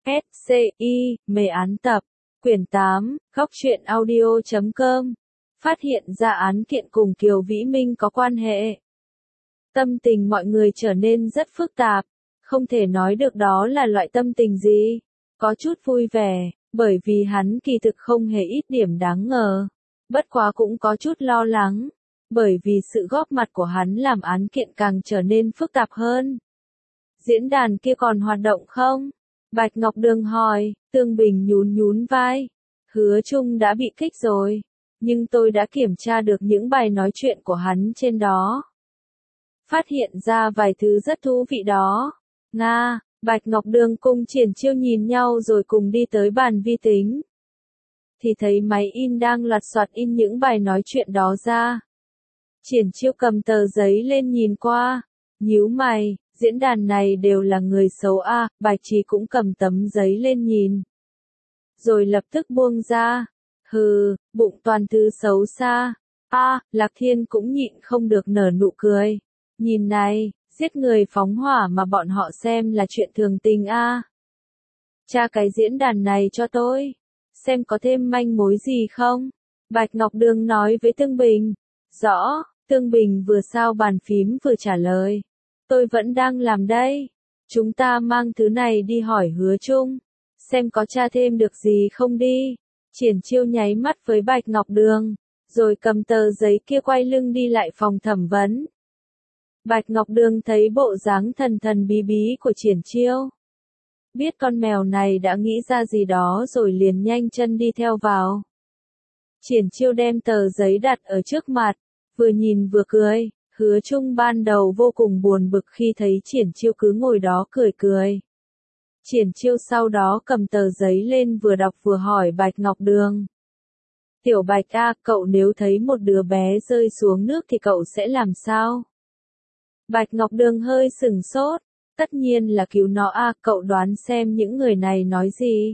SCI, mê án tập, quyển 8, góc truyện audio.com, phát hiện ra án kiện cùng Kiều Vĩ Minh có quan hệ. Tâm tình mọi người trở nên rất phức tạp, không thể nói được đó là loại tâm tình gì, có chút vui vẻ, bởi vì hắn kỳ thực không hề ít điểm đáng ngờ, bất quá cũng có chút lo lắng, bởi vì sự góp mặt của hắn làm án kiện càng trở nên phức tạp hơn. Diễn đàn kia còn hoạt động không? Bạch Ngọc Đường hỏi, Tương Bình nhún nhún vai. Hứa Trung đã bị kích rồi, nhưng tôi đã kiểm tra được những bài nói chuyện của hắn trên đó. Phát hiện ra vài thứ rất thú vị đó. Nga, Bạch Ngọc Đường cùng Triển Chiêu nhìn nhau rồi cùng đi tới bàn vi tính. Thì thấy máy in đang loạt soạt in những bài nói chuyện đó ra. Triển Chiêu cầm tờ giấy lên nhìn qua, nhíu mày, diễn đàn này đều là người xấu à, Bạch Trì cũng cầm tấm giấy lên nhìn. Rồi lập tức buông ra, hừ, bụng toàn thứ xấu xa, Lạc Thiên cũng nhịn không được nở nụ cười. Nhìn này, giết người phóng hỏa mà bọn họ xem là chuyện thường tình à. Tra cái diễn đàn này cho tôi, xem có thêm manh mối gì không? Bạch Ngọc Đường nói với Tương Bình. Rõ, Tương Bình vừa sao bàn phím vừa trả lời. Tôi vẫn đang làm đây. Chúng ta mang thứ này đi hỏi Hứa Trung, xem có tra thêm được gì không đi. Triển Chiêu nháy mắt với Bạch Ngọc Đường, rồi cầm tờ giấy kia quay lưng đi lại phòng thẩm vấn. Bạch Ngọc Đường thấy bộ dáng thần thần bí bí của Triển Chiêu. Biết con mèo này đã nghĩ ra gì đó rồi liền nhanh chân đi theo vào. Triển Chiêu đem tờ giấy đặt ở trước mặt, vừa nhìn vừa cười. Hứa Trung ban đầu vô cùng buồn bực khi thấy Triển Chiêu cứ ngồi đó cười cười. Triển Chiêu sau đó cầm tờ giấy lên vừa đọc vừa hỏi Bạch Ngọc Đường. Tiểu Bạch cậu nếu thấy một đứa bé rơi xuống nước thì cậu sẽ làm sao? Bạch Ngọc Đường hơi sửng sốt, tất nhiên là cứu nó cậu đoán xem những người này nói gì?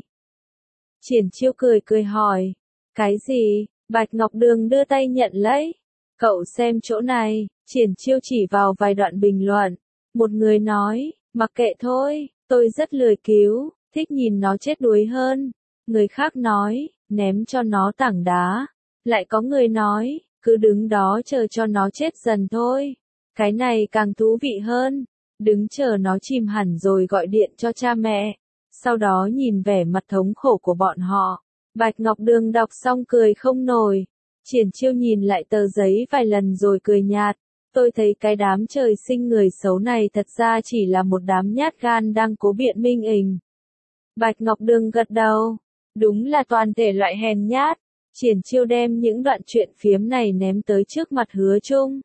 Triển Chiêu cười cười hỏi, cái gì? Bạch Ngọc Đường đưa tay nhận lấy. Cậu xem chỗ này, Triển Chiêu chỉ vào vài đoạn bình luận. Một người nói, mặc kệ thôi, tôi rất lười cứu, thích nhìn nó chết đuối hơn. Người khác nói, ném cho nó tảng đá. Lại có người nói, cứ đứng đó chờ cho nó chết dần thôi. Cái này càng thú vị hơn. Đứng chờ nó chìm hẳn rồi gọi điện cho cha mẹ. Sau đó nhìn vẻ mặt thống khổ của bọn họ. Bạch Ngọc Đường đọc xong cười không nổi. Triển Chiêu nhìn lại tờ giấy vài lần rồi cười nhạt. Tôi thấy cái đám trời sinh người xấu này thật ra chỉ là một đám nhát gan đang cố biện minh ình. Bạch Ngọc Đường gật đầu. Đúng là toàn thể loại hèn nhát. Triển Chiêu đem những đoạn truyện phiếm này ném tới trước mặt Hứa Trung.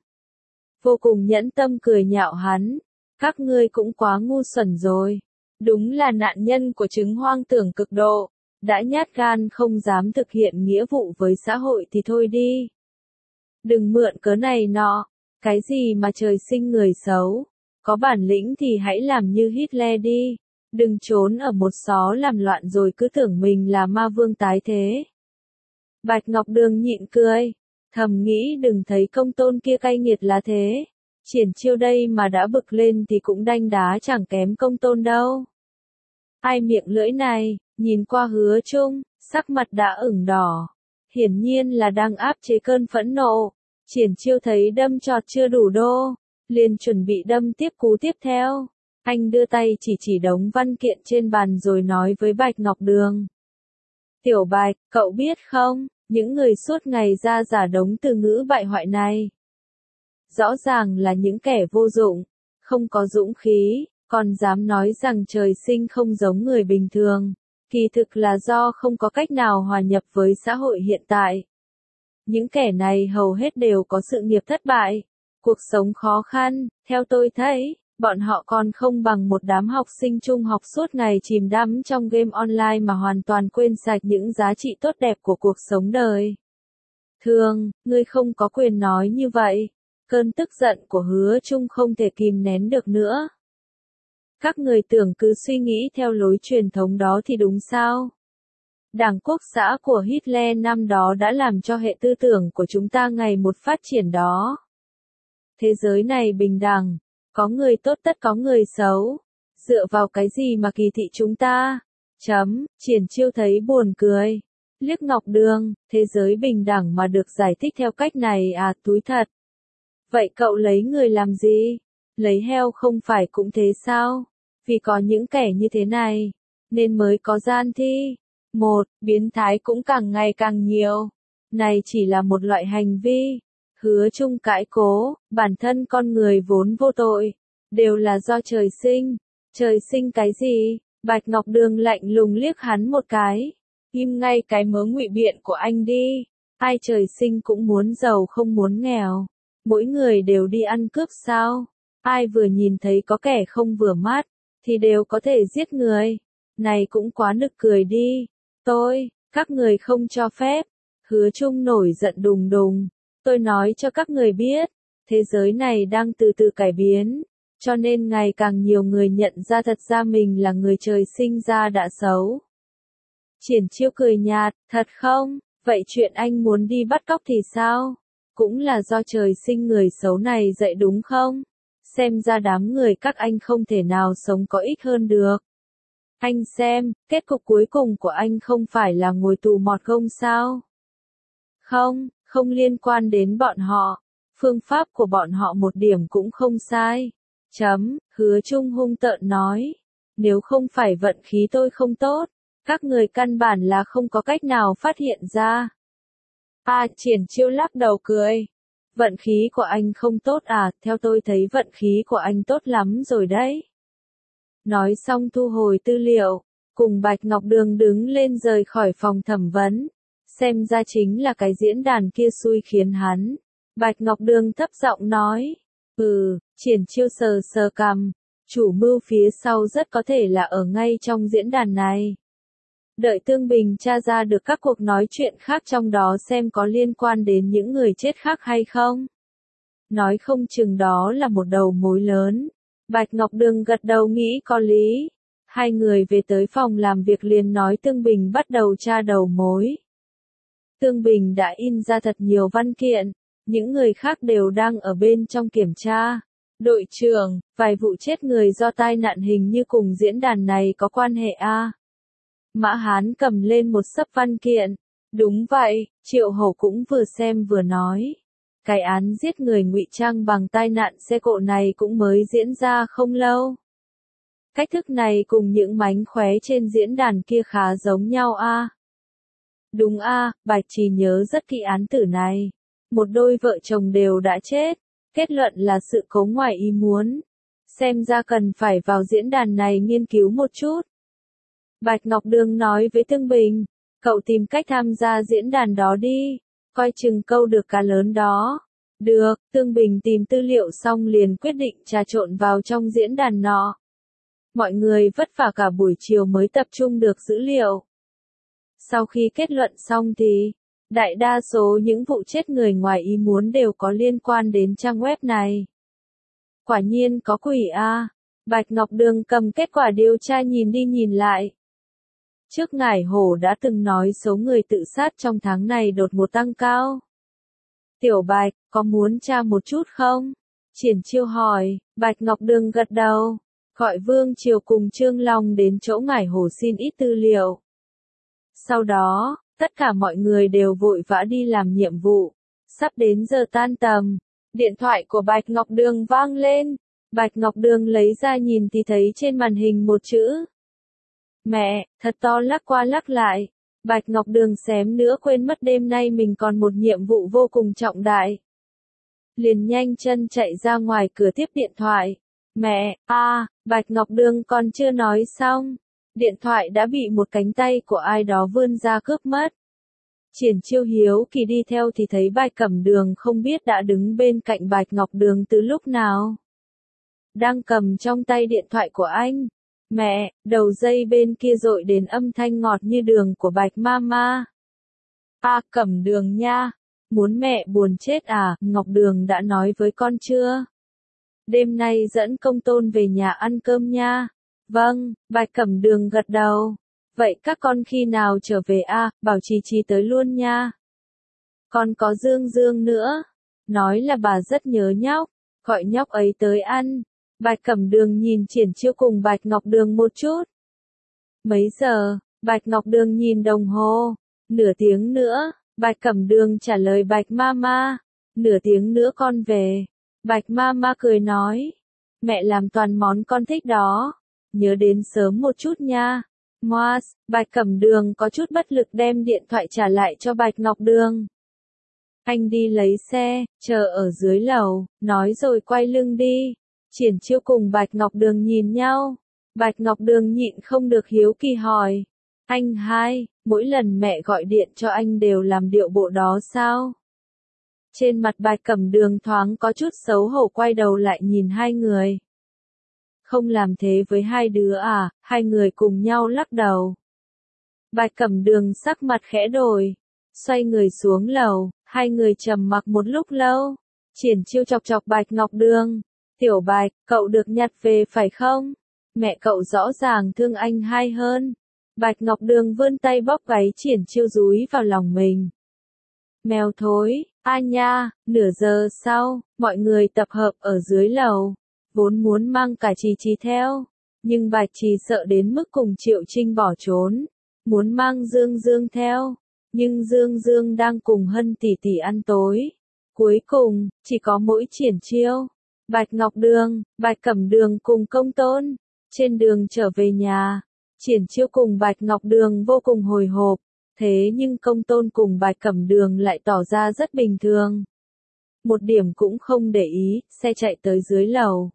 Vô cùng nhẫn tâm cười nhạo hắn. Các ngươi cũng quá ngu xuẩn rồi. Đúng là nạn nhân của chứng hoang tưởng cực độ. Đã nhát gan không dám thực hiện nghĩa vụ với xã hội thì thôi đi. Đừng mượn cớ này nọ. Cái gì mà trời sinh người xấu. Có bản lĩnh thì hãy làm như Hitler đi. Đừng trốn ở một xó làm loạn rồi cứ tưởng mình là ma vương tái thế. Bạch Ngọc Đường nhịn cười. Thầm nghĩ đừng thấy công tôn kia cay nghiệt là thế. Triển Chiêu đây mà đã bực lên thì cũng đanh đá chẳng kém công tôn đâu. Ai miệng lưỡi này, nhìn qua Hứa Trung, sắc mặt đã ửng đỏ. Hiển nhiên là đang áp chế cơn phẫn nộ. Triển Chiêu thấy đâm chọt chưa đủ đô, liền chuẩn bị đâm tiếp cú tiếp theo. Anh đưa tay chỉ đống văn kiện trên bàn rồi nói với Bạch Ngọc Đường. Tiểu Bạch, cậu biết không, những người suốt ngày ra giả đống từ ngữ bại hoại này. Rõ ràng là những kẻ vô dụng, không có dũng khí, còn dám nói rằng trời sinh không giống người bình thường. Kỳ thực là do không có cách nào hòa nhập với xã hội hiện tại. Những kẻ này hầu hết đều có sự nghiệp thất bại, cuộc sống khó khăn, theo tôi thấy, bọn họ còn không bằng một đám học sinh trung học suốt ngày chìm đắm trong game online mà hoàn toàn quên sạch những giá trị tốt đẹp của cuộc sống đời. Thường, ngươi không có quyền nói như vậy. Cơn tức giận của Hứa Trung không thể kìm nén được nữa. Các người tưởng cứ suy nghĩ theo lối truyền thống đó thì đúng sao? Đảng Quốc xã của Hitler năm đó đã làm cho hệ tư tưởng của chúng ta ngày một phát triển đó. Thế giới này bình đẳng, có người tốt tất có người xấu. Dựa vào cái gì mà kỳ thị chúng ta? Triển Chiêu thấy buồn cười. Liếc Ngọc Đường, thế giới bình đẳng mà được giải thích theo cách này à, túi thật. Vậy cậu lấy người làm gì? Lấy heo không phải cũng thế sao? Vì có những kẻ như thế này, nên mới có gian thi. Biến thái cũng càng ngày càng nhiều. Này chỉ là một loại hành vi. Hứa Trung cãi cố, bản thân con người vốn vô tội. Đều là do trời sinh. Trời sinh cái gì? Bạch Ngọc Đường lạnh lùng liếc hắn một cái. Im ngay cái mớ ngụy biện của anh đi. Ai trời sinh cũng muốn giàu không muốn nghèo. Mỗi người đều đi ăn cướp sao? Ai vừa nhìn thấy có kẻ không vừa mắt, thì đều có thể giết người. Này cũng quá nực cười đi. Các người không cho phép. Hứa Trung nổi giận đùng đùng. Tôi nói cho các người biết, thế giới này đang từ từ cải biến. Cho nên ngày càng nhiều người nhận ra thật ra mình là người trời sinh ra đã xấu. Triển Chiêu cười nhạt, thật không? Vậy chuyện anh muốn đi bắt cóc thì sao? Cũng là do trời sinh người xấu này dạy đúng không? Xem ra đám người các anh không thể nào sống có ích hơn được. Anh xem, kết cục cuối cùng của anh không phải là ngồi tù mọt gông sao? Không liên quan đến bọn họ. Phương pháp của bọn họ một điểm cũng không sai. Hứa Trung hung tợn nói. Nếu không phải vận khí tôi không tốt, các người căn bản là không có cách nào phát hiện ra. Triển Chiêu lắc đầu cười. Vận khí của anh không tốt à, theo tôi thấy vận khí của anh tốt lắm rồi đấy. Nói xong thu hồi tư liệu, cùng Bạch Ngọc Đường đứng lên rời khỏi phòng thẩm vấn. Xem ra chính là cái diễn đàn kia xui khiến hắn. Bạch Ngọc Đường thấp giọng nói. Triển Chiêu sờ sờ cằm. Chủ mưu phía sau rất có thể là ở ngay trong diễn đàn này. Đợi Tương Bình tra ra được các cuộc nói chuyện khác trong đó xem có liên quan đến những người chết khác hay không. Nói không chừng đó là một đầu mối lớn. Bạch Ngọc Đường gật đầu nghĩ có lý. Hai người về tới phòng làm việc liền nói Tương Bình bắt đầu tra đầu mối. Tương Bình đã in ra thật nhiều văn kiện. Những người khác đều đang ở bên trong kiểm tra. Đội trưởng, vài vụ chết người do tai nạn hình như cùng diễn đàn này có quan hệ à? Mã Hán cầm lên một xấp văn kiện. Đúng vậy, Triệu Hổ cũng vừa xem vừa nói. Cái án giết người ngụy trang bằng tai nạn xe cộ này cũng mới diễn ra không lâu. Cách thức này cùng những mánh khóe trên diễn đàn kia khá giống nhau à? Đúng à, Bạch Trì nhớ rất kỹ án tử này. Một đôi vợ chồng đều đã chết. Kết luận là sự cố ngoài ý muốn. Xem ra cần phải vào diễn đàn này nghiên cứu một chút. Bạch Ngọc Đường nói với Tương Bình, cậu tìm cách tham gia diễn đàn đó đi, coi chừng câu được cá lớn đó. Được, Tương Bình tìm tư liệu xong liền quyết định trà trộn vào trong diễn đàn nọ. Mọi người vất vả cả buổi chiều mới tập trung được dữ liệu. Sau khi kết luận xong thì, đại đa số những vụ chết người ngoài ý muốn đều có liên quan đến trang web này. Quả nhiên có quỷ à. Bạch Ngọc Đường cầm kết quả điều tra nhìn đi nhìn lại. Trước Ngải Hổ đã từng nói số người tự sát trong tháng này đột ngột tăng cao. Tiểu Bạch, có muốn tra một chút không? Triển Chiêu hỏi. Bạch Ngọc Đường gật đầu. Gọi Vương Triều cùng Trương Long đến chỗ Ngải Hổ xin ít tư liệu. Sau đó, tất cả mọi người đều vội vã đi làm nhiệm vụ. Sắp đến giờ tan tầm, điện thoại của Bạch Ngọc Đường vang lên. Bạch Ngọc Đường lấy ra nhìn thì thấy trên màn hình một chữ. Mẹ, thật to lắc qua lắc lại. Bạch Ngọc Đường xém nữa quên mất đêm nay mình còn một nhiệm vụ vô cùng trọng đại. Liền nhanh chân chạy ra ngoài cửa tiếp điện thoại. Mẹ, Bạch Ngọc Đường còn chưa nói xong. Điện thoại đã bị một cánh tay của ai đó vươn ra cướp mất. Triển Chiêu hiếu kỳ đi theo thì thấy Bạch Cẩm Đường không biết đã đứng bên cạnh Bạch Ngọc Đường từ lúc nào. Đang cầm trong tay điện thoại của anh. Mẹ, đầu dây bên kia dội đến âm thanh ngọt như đường của Bạch Mama. Cẩm Đường nha. Muốn mẹ buồn chết à, Ngọc Đường đã nói với con chưa? Đêm nay dẫn Công Tôn về nhà ăn cơm nha. Vâng, Bạch Cẩm Đường gật đầu. Vậy các con khi nào trở về bảo Trì Trì tới luôn nha. Còn có Dương Dương nữa. Nói là bà rất nhớ nhóc, gọi nhóc ấy tới ăn. Bạch Cẩm Đường nhìn Triển Chiêu cùng Bạch Ngọc Đường một chút. Mấy giờ? Bạch Ngọc Đường nhìn đồng hồ. Nửa tiếng nữa. Bạch Cẩm Đường trả lời Bạch Mama. Nửa tiếng nữa con về. Bạch Mama cười nói. Mẹ làm toàn món con thích đó. Nhớ đến sớm một chút nha. Moas, Bạch Cẩm Đường có chút bất lực đem điện thoại trả lại cho Bạch Ngọc Đường. Anh đi lấy xe, chờ ở dưới lầu, nói rồi quay lưng đi. Triển Chiêu cùng Bạch Ngọc Đường nhìn nhau. Bạch Ngọc Đường nhịn không được hiếu kỳ hỏi. Anh hai, mỗi lần mẹ gọi điện cho anh đều làm điệu bộ đó sao? Trên mặt Bạch Cẩm Đường thoáng có chút xấu hổ quay đầu lại nhìn hai người. Không làm thế với hai đứa à? Hai người cùng nhau lắc đầu. Bạch Cẩm Đường sắc mặt khẽ đổi. Xoay người xuống lầu, hai người trầm mặc một lúc lâu. Triển Chiêu chọc chọc Bạch Ngọc Đường. Tiểu Bạch, cậu được nhặt về phải không? Mẹ cậu rõ ràng thương anh hai hơn. Bạch Ngọc Đường vươn tay bóp gáy Triển Chiêu dúi vào lòng mình. Mèo thối, a nha, nửa giờ sau, mọi người tập hợp ở dưới lầu. Vốn muốn mang cả Trì Trì theo, nhưng Bạch Trì sợ đến mức cùng Triệu Trinh bỏ trốn. Muốn mang Dương Dương theo, nhưng Dương Dương đang cùng Hân tỷ tỷ ăn tối. Cuối cùng, chỉ có mỗi Triển Chiêu, Bạch Ngọc Đường, Bạch Cẩm Đường cùng Công Tôn. Trên đường trở về nhà, Triển Chiêu cùng Bạch Ngọc Đường vô cùng hồi hộp. Thế nhưng Công Tôn cùng Bạch Cẩm Đường lại tỏ ra rất bình thường. Một điểm cũng không để ý, xe chạy tới dưới lầu.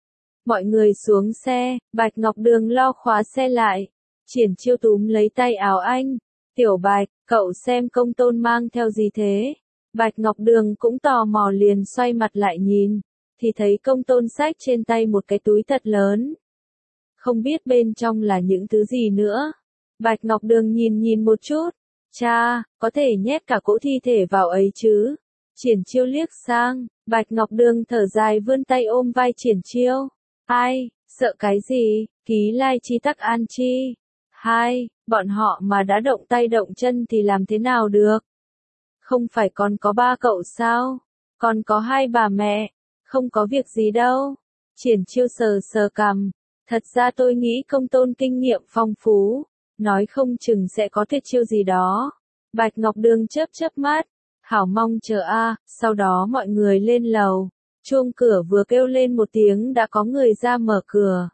Mọi người xuống xe, Bạch Ngọc Đường lo khóa xe lại. Triển Chiêu túm lấy tay áo anh. Tiểu Bạch, cậu xem Công Tôn mang theo gì thế? Bạch Ngọc Đường cũng tò mò liền xoay mặt lại nhìn. Thì thấy Công Tôn xách trên tay một cái túi thật lớn. Không biết bên trong là những thứ gì nữa. Bạch Ngọc Đường nhìn một chút. Cha, có thể nhét cả cỗ thi thể vào ấy chứ? Triển Chiêu liếc sang, Bạch Ngọc Đường thở dài vươn tay ôm vai Triển Chiêu. Ai, sợ cái gì, ký lai chi tắc an chi. Hai, bọn họ mà đã động tay động chân thì làm thế nào được? Không phải còn có ba cậu sao? Còn có hai bà mẹ, không có việc gì đâu. Triển Chiêu sờ cằm. Thật ra tôi nghĩ Công Tôn kinh nghiệm phong phú, nói không chừng sẽ có tuyệt chiêu gì đó. Bạch Ngọc Đường chớp mắt, hảo mong chờ a. Sau đó mọi người lên lầu, chuông cửa vừa kêu lên một tiếng đã có người ra mở cửa.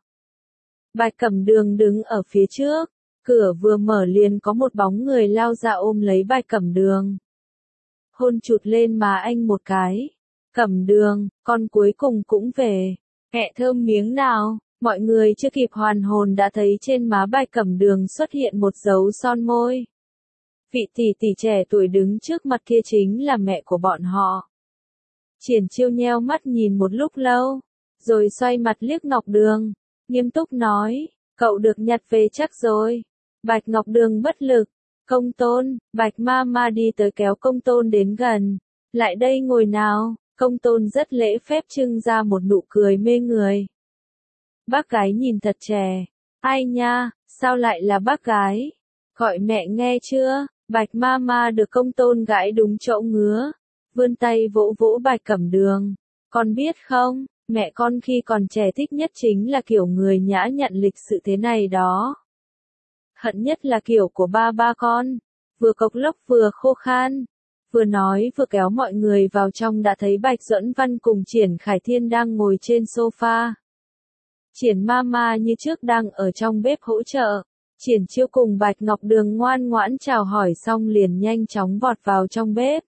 Bạch Cẩm Đường đứng ở phía trước, cửa vừa mở liền có một bóng người lao ra ôm lấy Bạch Cẩm Đường. Hôn chụt lên má anh một cái. Cẩm Đường, con cuối cùng cũng về. Hẹ thơm miếng nào. Mọi người chưa kịp hoàn hồn đã thấy trên má Bạch Cẩm Đường xuất hiện một dấu son môi. Vị tỷ tỷ trẻ tuổi đứng trước mặt kia chính là mẹ của bọn họ. Triển Chiêu nheo mắt nhìn một lúc lâu, rồi xoay mặt liếc Ngọc Đường, nghiêm túc nói, cậu được nhặt về chắc rồi. Bạch Ngọc Đường bất lực. Công Tôn, Bạch Mama đi tới kéo Công Tôn đến gần. Lại đây ngồi nào. Công Tôn rất lễ phép trưng ra một nụ cười mê người. Bác gái nhìn thật trẻ. Ai nha, sao lại là bác gái? Gọi mẹ nghe chưa? Bạch Mama được Công Tôn gãi đúng chỗ ngứa. Vươn tay vỗ vỗ Bạch Cẩm Đường. Con biết không, mẹ con khi còn trẻ thích nhất chính là kiểu người nhã nhặn lịch sự thế này đó. Hận nhất là kiểu của ba con. Vừa cộc lốc vừa khô khan. Vừa nói vừa kéo mọi người vào trong đã thấy Bạch Duẫn Văn cùng Triển Khải Thiên đang ngồi trên sofa. Triển Mama như trước đang ở trong bếp hỗ trợ. Triển Chiêu cùng Bạch Ngọc Đường ngoan ngoãn chào hỏi xong liền nhanh chóng vọt vào trong bếp.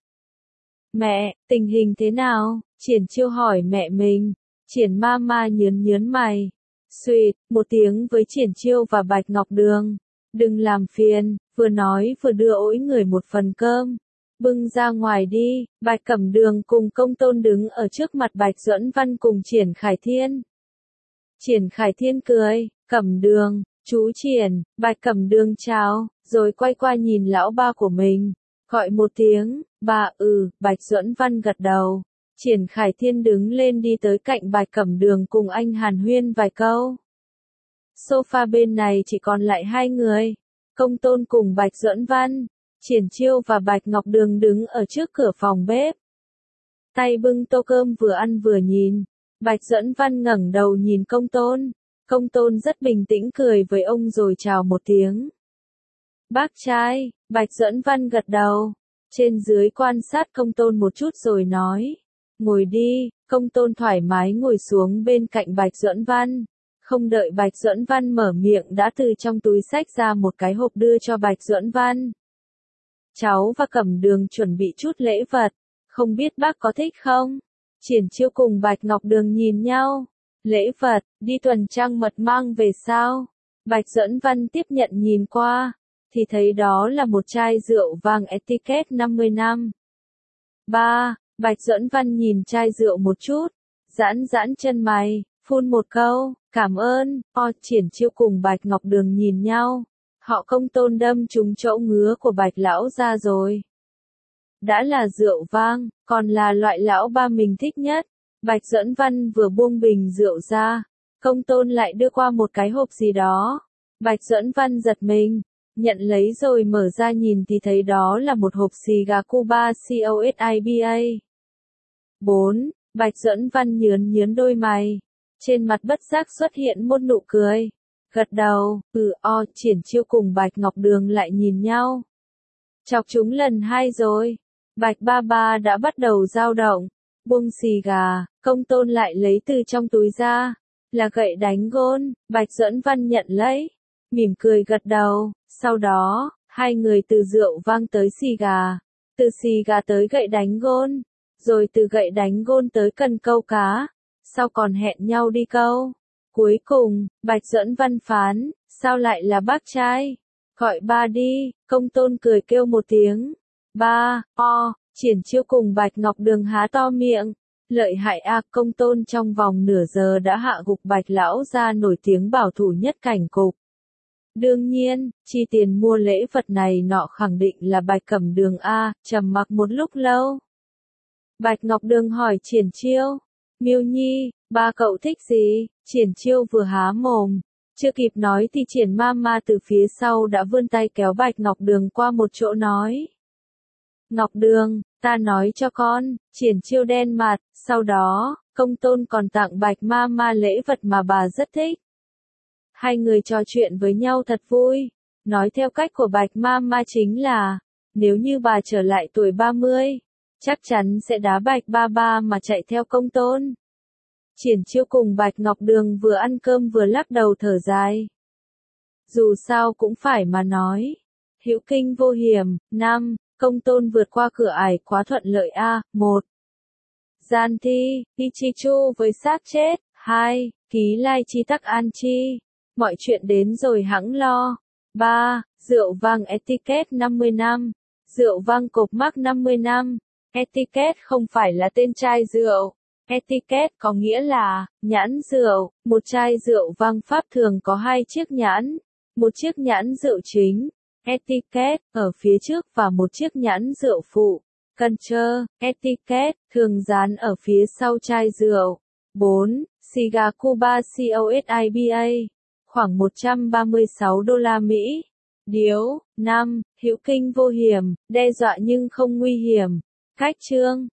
Mẹ, tình hình thế nào? Triển Chiêu hỏi mẹ mình. Triển Mama nhớn mày. Xuyệt, một tiếng với Triển Chiêu và Bạch Ngọc Đường. Đừng làm phiền, vừa nói vừa đưa mỗi người một phần cơm. Bưng ra ngoài đi. Bạch Cẩm Đường cùng Công Tôn đứng ở trước mặt Bạch Duẫn Văn cùng Triển Khải Thiên. Triển Khải Thiên cười, Cẩm Đường, chú Triển. Bạch Cẩm Đường chào, rồi quay qua nhìn lão ba của mình, gọi một tiếng, bà. Bạch Duẫn Văn gật đầu. Triển Khải Thiên đứng lên đi tới cạnh Bạch Cẩm Đường cùng anh hàn huyên vài câu. Sofa bên này chỉ còn lại hai người, Công Tôn cùng Bạch Duẫn Văn. Triển Chiêu và Bạch Ngọc Đường đứng ở trước cửa phòng bếp. Tay bưng tô cơm vừa ăn vừa nhìn. Bạch Duẫn Văn ngẩng đầu nhìn Công Tôn. Công tôn rất bình tĩnh cười với ông rồi chào một tiếng. Bác trai, Bạch Duẫn Văn gật đầu. Trên dưới quan sát công tôn một chút rồi nói. Ngồi đi, công tôn thoải mái ngồi xuống bên cạnh Bạch Duẫn Văn. Không đợi Bạch Duẫn Văn mở miệng đã từ trong túi xách ra một cái hộp đưa cho Bạch Duẫn Văn. Cháu và Cẩm Đường chuẩn bị chút lễ vật, không biết bác có thích không? Triển Chiêu cùng Bạch Ngọc Đường nhìn nhau. Lễ vật, đi tuần trăng mật mang về sao? Bạch Duẫn Văn tiếp nhận nhìn qua, thì thấy đó là một chai rượu vang etiquette 50 năm. Bạch Duẫn Văn nhìn chai rượu một chút, giãn giãn chân mày, phun một câu, cảm ơn. Triển Chiêu cùng Bạch Ngọc Đường nhìn nhau, họ Công tôn đâm trúng chỗ ngứa của Bạch lão ra rồi. Đã là rượu vang, còn là loại lão ba mình thích nhất. Bạch Duẫn Văn vừa buông bình rượu ra, Công tôn lại đưa qua một cái hộp gì đó. Bạch Duẫn Văn giật mình, nhận lấy rồi mở ra nhìn thì thấy đó là một hộp xì gà Cuba COSIBA. 4. Bạch Duẫn Văn nhướn đôi mày, trên mặt bất giác xuất hiện một nụ cười. Gật đầu, Triển Chiêu cùng Bạch Ngọc Đường lại nhìn nhau. Chọc chúng lần 2 rồi. Bạch ba ba đã bắt đầu dao động. Buông xì gà, Công tôn lại lấy từ trong túi ra. Là gậy đánh gôn. Bạch Duẫn Văn nhận lấy, mỉm cười gật đầu. Sau đó, hai người từ rượu vang tới xì gà. Từ xì gà tới gậy đánh gôn. Rồi từ gậy đánh gôn tới cần câu cá. Sau còn hẹn nhau đi câu. Cuối cùng, Bạch Duẫn Văn phán, sao lại là bác trai? Gọi ba đi. Công tôn cười kêu một tiếng. Ba. Triển Chiêu cùng Bạch Ngọc Đường há to miệng. Lợi hại a, Công tôn trong vòng nửa giờ đã hạ gục Bạch lão gia nổi tiếng bảo thủ nhất cảnh cục. Đương nhiên, chi tiền mua lễ vật này nọ khẳng định là Bạch Cẩm Đường a. Trầm mặc một lúc lâu. Bạch Ngọc Đường hỏi Triển Chiêu. Miêu Nhi, ba cậu thích gì? Triển Chiêu vừa há mồm, chưa kịp nói thì Triển Mama từ phía sau đã vươn tay kéo Bạch Ngọc Đường qua một chỗ nói. Ngọc Đường, ta nói cho con. Triển Chiêu đen mặt, sau đó, Công tôn còn tặng Bạch Mama lễ vật mà bà rất thích. Hai người trò chuyện với nhau thật vui. Nói theo cách của Bạch Mama chính là, nếu như bà trở lại tuổi 30, chắc chắn sẽ đá Bạch ba ba mà chạy theo Công tôn. Triển Chiêu cùng Bạch Ngọc Đường vừa ăn cơm vừa lắc đầu thở dài. Dù sao cũng phải mà nói. Hữu kinh vô hiểm. 5. Công tôn vượt qua cửa ải quá thuận lợi a. 1. Gian thi, Ichichu với xác chết. 2. Ký lai chi tắc an chi. Mọi chuyện đến rồi hẵng lo. 3. Rượu vang etiquette 50 năm. Rượu vang cộp mác 50 năm. Etiquette không phải là tên chai rượu. Etiquette có nghĩa là nhãn rượu. Một chai rượu vang Pháp thường có 2 chiếc nhãn. Một chiếc nhãn rượu chính, etiquette, ở phía trước và một chiếc nhãn rượu phụ, concher, etiquette, thường dán ở phía sau chai rượu. 4. Cigar Cuba COSIBA, khoảng 136 đô la Mỹ. Điếu. 5. Hữu kinh vô hiểm, đe dọa nhưng không nguy hiểm. Cách chương